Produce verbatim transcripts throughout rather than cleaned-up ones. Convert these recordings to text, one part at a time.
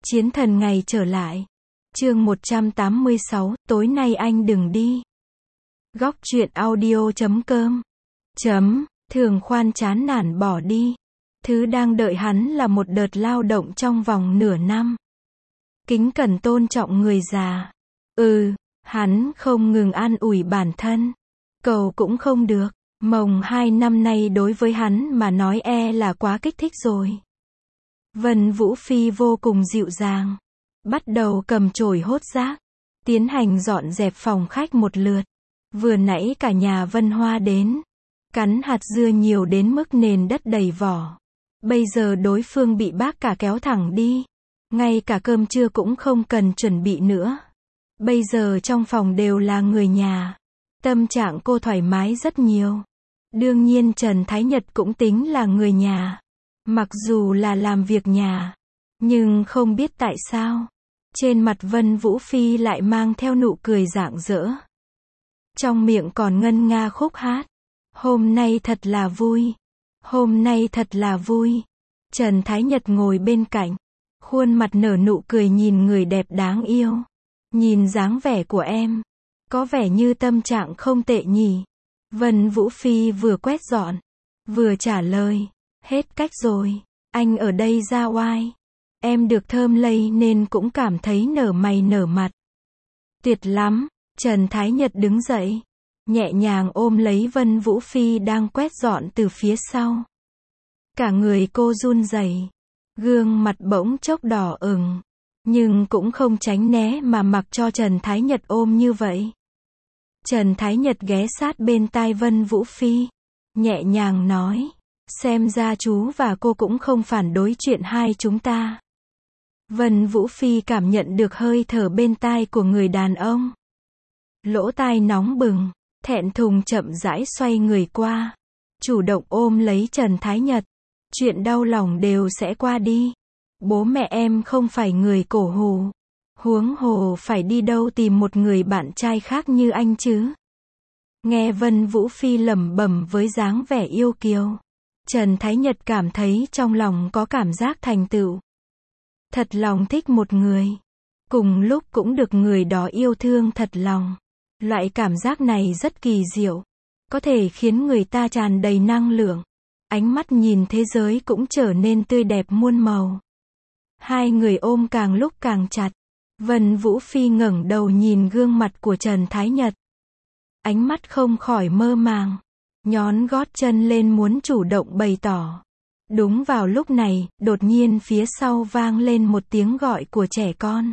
Chiến thần ngày trở lại. Chương một trăm tám mươi sáu, tối nay anh đừng đi. Góc truyện audio chấm com. Chấm, Thường Khoan chán nản bỏ đi. Thứ đang đợi hắn là một đợt lao động trong vòng nửa năm. Kính cẩn tôn trọng người già. Ừ, hắn không ngừng an ủi bản thân. Cầu cũng không được. Mồng hai năm nay đối với hắn mà nói e là quá kích thích rồi. Vân Vũ Phi vô cùng dịu dàng. Bắt đầu cầm chổi hốt rác. Tiến hành dọn dẹp phòng khách một lượt. Vừa nãy cả nhà Vân Hoa đến. Cắn hạt dưa nhiều đến mức nền đất đầy vỏ. Bây giờ đối phương bị bác cả kéo thẳng đi. Ngay cả cơm trưa cũng không cần chuẩn bị nữa. Bây giờ trong phòng đều là người nhà. Tâm trạng cô thoải mái rất nhiều. Đương nhiên Trần Thái Nhật cũng tính là người nhà. Mặc dù là làm việc nhà. Nhưng không biết tại sao. Trên mặt Vân Vũ Phi lại mang theo nụ cười rạng rỡ. Trong miệng còn ngân nga khúc hát. Hôm nay thật là vui. Hôm nay thật là vui. Trần Thái Nhật ngồi bên cạnh. Khuôn mặt nở nụ cười nhìn người đẹp đáng yêu. Nhìn dáng vẻ của em. Có vẻ như tâm trạng không tệ nhỉ. Vân Vũ Phi vừa quét dọn. Vừa trả lời. Hết cách rồi. Anh ở đây ra oai. Em được thơm lây nên cũng cảm thấy nở mày nở mặt. Tuyệt lắm. Trần Thái Nhật đứng dậy. Nhẹ nhàng ôm lấy Vân Vũ Phi đang quét dọn từ phía sau. Cả người cô run rẩy. Gương mặt bỗng chốc đỏ ửng. Nhưng cũng không tránh né mà mặc cho Trần Thái Nhật ôm như vậy. Trần Thái Nhật ghé sát bên tai Vân Vũ Phi. Nhẹ nhàng nói. Xem ra chú và cô cũng không phản đối chuyện hai chúng ta. Vân Vũ Phi cảm nhận được hơi thở bên tai của người đàn ông. Lỗ tai nóng bừng. Thẹn thùng chậm rãi xoay người qua. Chủ động ôm lấy Trần Thái Nhật. Chuyện đau lòng đều sẽ qua đi. Bố mẹ em không phải người cổ hủ. Huống hồ phải đi đâu tìm một người bạn trai khác như anh chứ. Nghe Vân Vũ Phi lẩm bẩm với dáng vẻ yêu kiều. Trần Thái Nhật cảm thấy trong lòng có cảm giác thành tựu. Thật lòng thích một người. Cùng lúc cũng được người đó yêu thương thật lòng. Loại cảm giác này rất kỳ diệu. Có thể khiến người ta tràn đầy năng lượng. Ánh mắt nhìn thế giới cũng trở nên tươi đẹp muôn màu. Hai người ôm càng lúc càng chặt. Vân Vũ Phi ngẩng đầu nhìn gương mặt của Trần Thái Nhật. Ánh mắt không khỏi mơ màng. Nhón gót chân lên muốn chủ động bày tỏ. Đúng vào lúc này, đột nhiên phía sau vang lên một tiếng gọi của trẻ con.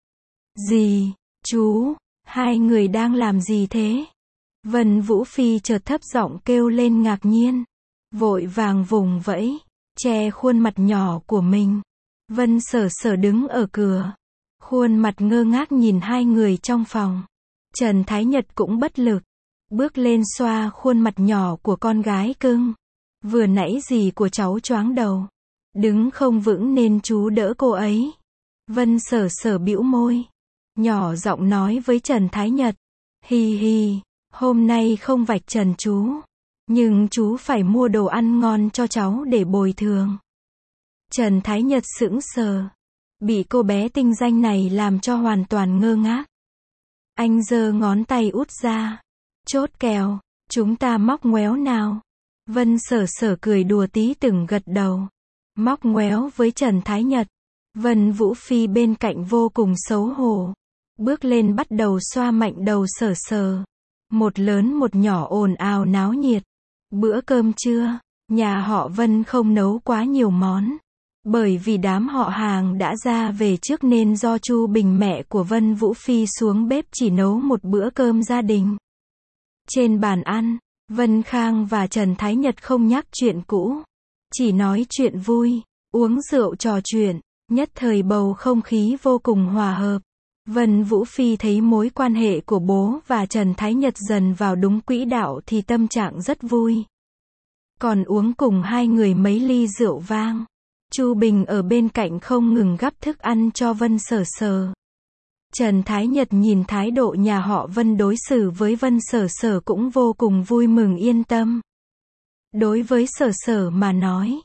Dì, chú, hai người đang làm gì thế? Vân Vũ Phi chợt thấp giọng kêu lên ngạc nhiên. Vội vàng vùng vẫy, che khuôn mặt nhỏ của mình. Vân Sở Sở đứng ở cửa. Khuôn mặt ngơ ngác nhìn hai người trong phòng. Trần Thái Nhật cũng bất lực. Bước lên xoa khuôn mặt nhỏ của con gái cưng. Vừa nãy dì của cháu choáng đầu. Đứng không vững nên chú đỡ cô ấy. Vân Sở Sở bĩu môi. Nhỏ giọng nói với Trần Thái Nhật. Hi hi, hôm nay không vạch trần chú. Nhưng chú phải mua đồ ăn ngon cho cháu để bồi thường. Trần Thái Nhật sững sờ. Bị cô bé tinh danh này làm cho hoàn toàn ngơ ngác. Anh giơ ngón tay út ra. Chốt kèo, chúng ta móc ngoéo nào. Vân Sở Sở cười đùa tí từng gật đầu. Móc ngoéo với Trần Thái Nhật. Vân Vũ Phi bên cạnh vô cùng xấu hổ. Bước lên bắt đầu xoa mạnh đầu Sở Sở. Một lớn một nhỏ ồn ào náo nhiệt. Bữa cơm trưa, nhà họ Vân không nấu quá nhiều món. Bởi vì đám họ hàng đã ra về trước nên do Chu Bình mẹ của Vân Vũ Phi xuống bếp chỉ nấu một bữa cơm gia đình. Trên bàn ăn, Vân Khang và Trần Thái Nhật không nhắc chuyện cũ. Chỉ nói chuyện vui, uống rượu trò chuyện, nhất thời bầu không khí vô cùng hòa hợp. Vân Vũ Phi thấy mối quan hệ của bố và Trần Thái Nhật dần vào đúng quỹ đạo thì tâm trạng rất vui. Còn uống cùng hai người mấy ly rượu vang. Chu Bình ở bên cạnh không ngừng gắp thức ăn cho Vân Sở Sở. Trần Thái Nhật nhìn thái độ nhà họ Vân đối xử với Vân Sở Sở cũng vô cùng vui mừng yên tâm. Đối với Sở Sở mà nói,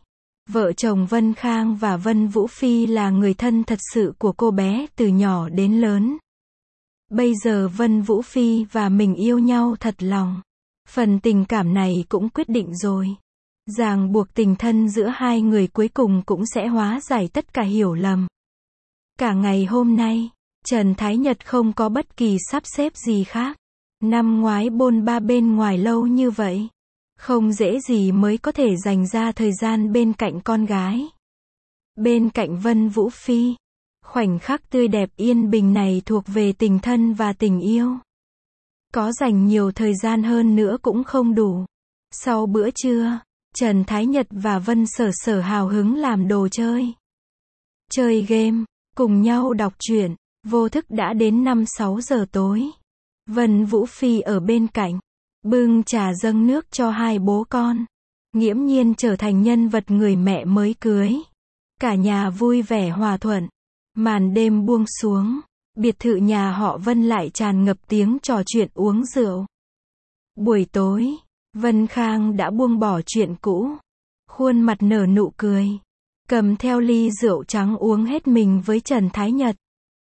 Vợ chồng Vân Khang và Vân Vũ Phi là người thân thật sự của cô bé từ nhỏ đến lớn. Bây giờ Vân Vũ Phi và mình yêu nhau thật lòng. Phần tình cảm này cũng quyết định rồi. Ràng buộc tình thân giữa hai người cuối cùng cũng sẽ hóa giải tất cả hiểu lầm. Cả ngày hôm nay, Trần Thái Nhật không có bất kỳ sắp xếp gì khác. Năm ngoái bôn ba bên ngoài lâu như vậy. Không dễ gì mới có thể dành ra thời gian bên cạnh con gái. Bên cạnh Vân Vũ Phi. Khoảnh khắc tươi đẹp yên bình này thuộc về tình thân và tình yêu. Có dành nhiều thời gian hơn nữa cũng không đủ. Sau bữa trưa, Trần Thái Nhật và Vân Sở Sở hào hứng làm đồ chơi. Chơi game, cùng nhau đọc truyện, vô thức đã đến năm sáu giờ tối. Vân Vũ Phi ở bên cạnh, bưng trà dâng nước cho hai bố con. Nghiễm nhiên trở thành nhân vật người mẹ mới cưới. Cả nhà vui vẻ hòa thuận. Màn đêm buông xuống, biệt thự nhà họ Vân lại tràn ngập tiếng trò chuyện uống rượu. Buổi tối, Vân Khang đã buông bỏ chuyện cũ. Khuôn mặt nở nụ cười. Cầm theo ly rượu trắng uống hết mình với Trần Thái Nhật.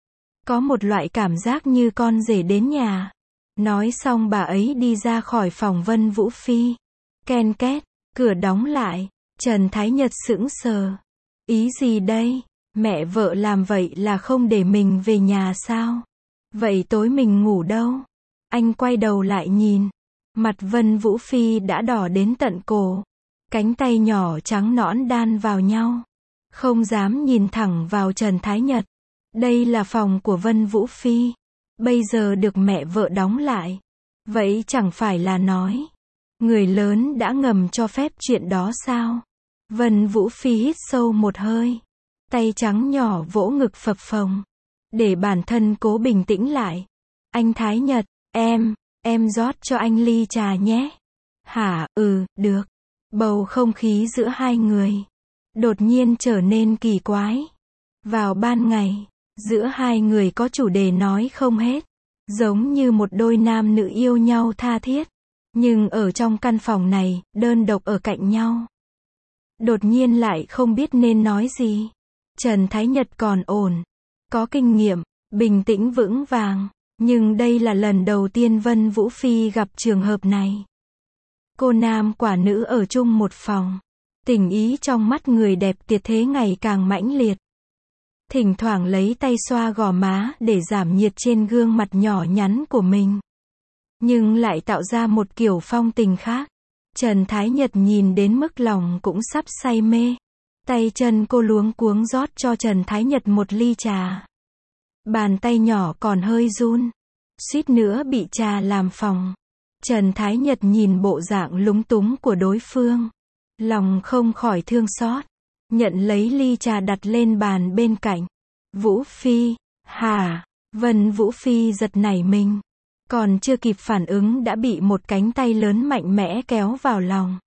Có một loại cảm giác như con rể đến nhà. Nói xong bà ấy đi ra khỏi phòng Vân Vũ Phi. Ken két, cửa đóng lại. Trần Thái Nhật sững sờ. Ý gì đây? Mẹ vợ làm vậy là không để mình về nhà sao? Vậy tối mình ngủ đâu? Anh quay đầu lại nhìn. Mặt Vân Vũ Phi đã đỏ đến tận cổ. Cánh tay nhỏ trắng nõn đan vào nhau. Không dám nhìn thẳng vào Trần Thái Nhật. Đây là phòng của Vân Vũ Phi. Bây giờ được mẹ vợ đóng lại. Vậy chẳng phải là nói. Người lớn đã ngầm cho phép chuyện đó sao? Vân Vũ Phi hít sâu một hơi. Tay trắng nhỏ vỗ ngực phập phồng. Để bản thân cố bình tĩnh lại. Anh Thái Nhật, em, em rót cho anh ly trà nhé. Hả, ừ, được. Bầu không khí giữa hai người đột nhiên trở nên kỳ quái. Vào ban ngày, giữa hai người có chủ đề nói không hết. Giống như một đôi nam nữ yêu nhau tha thiết. Nhưng ở trong căn phòng này, đơn độc ở cạnh nhau. Đột nhiên lại không biết nên nói gì. Trần Thái Nhật còn ổn. Có kinh nghiệm, bình tĩnh vững vàng. Nhưng đây là lần đầu tiên Vân Vũ Phi gặp trường hợp này. Cô nam quả nữ ở chung một phòng. Tình ý trong mắt người đẹp tuyệt thế ngày càng mãnh liệt. Thỉnh thoảng lấy tay xoa gò má để giảm nhiệt trên gương mặt nhỏ nhắn của mình. Nhưng lại tạo ra một kiểu phong tình khác. Trần Thái Nhật nhìn đến mức lòng cũng sắp say mê. Tay chân cô luống cuống rót cho Trần Thái Nhật một ly trà. Bàn tay nhỏ còn hơi run. Suýt nữa bị trà làm phồng. Trần Thái Nhật nhìn bộ dạng lúng túng của đối phương. Lòng không khỏi thương xót. Nhận lấy ly trà đặt lên bàn bên cạnh. Vũ Phi, hả? Vân Vũ Phi giật nảy mình. Còn chưa kịp phản ứng đã bị một cánh tay lớn mạnh mẽ kéo vào lòng.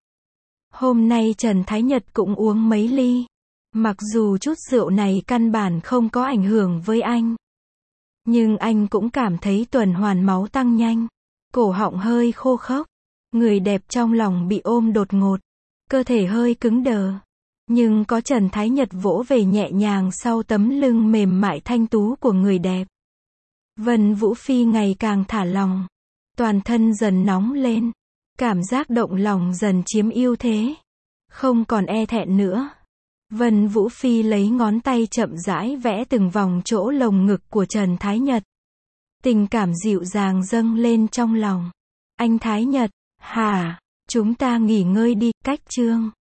Hôm nay Trần Thái Nhật cũng uống mấy ly. Mặc dù chút rượu này căn bản không có ảnh hưởng với anh. Nhưng anh cũng cảm thấy tuần hoàn máu tăng nhanh. Cổ họng hơi khô khốc. Người đẹp trong lòng bị ôm đột ngột. Cơ thể hơi cứng đờ. Nhưng có Trần Thái Nhật vỗ về nhẹ nhàng sau tấm lưng mềm mại thanh tú của người đẹp. Vân Vũ Phi ngày càng thả lòng. Toàn thân dần nóng lên. Cảm giác động lòng dần chiếm ưu thế. Không còn e thẹn nữa. Vân Vũ Phi lấy ngón tay chậm rãi vẽ từng vòng chỗ lồng ngực của Trần Thái Nhật. Tình cảm dịu dàng dâng lên trong lòng. Anh Thái Nhật, hả? Chúng ta nghỉ ngơi đi, cách chương.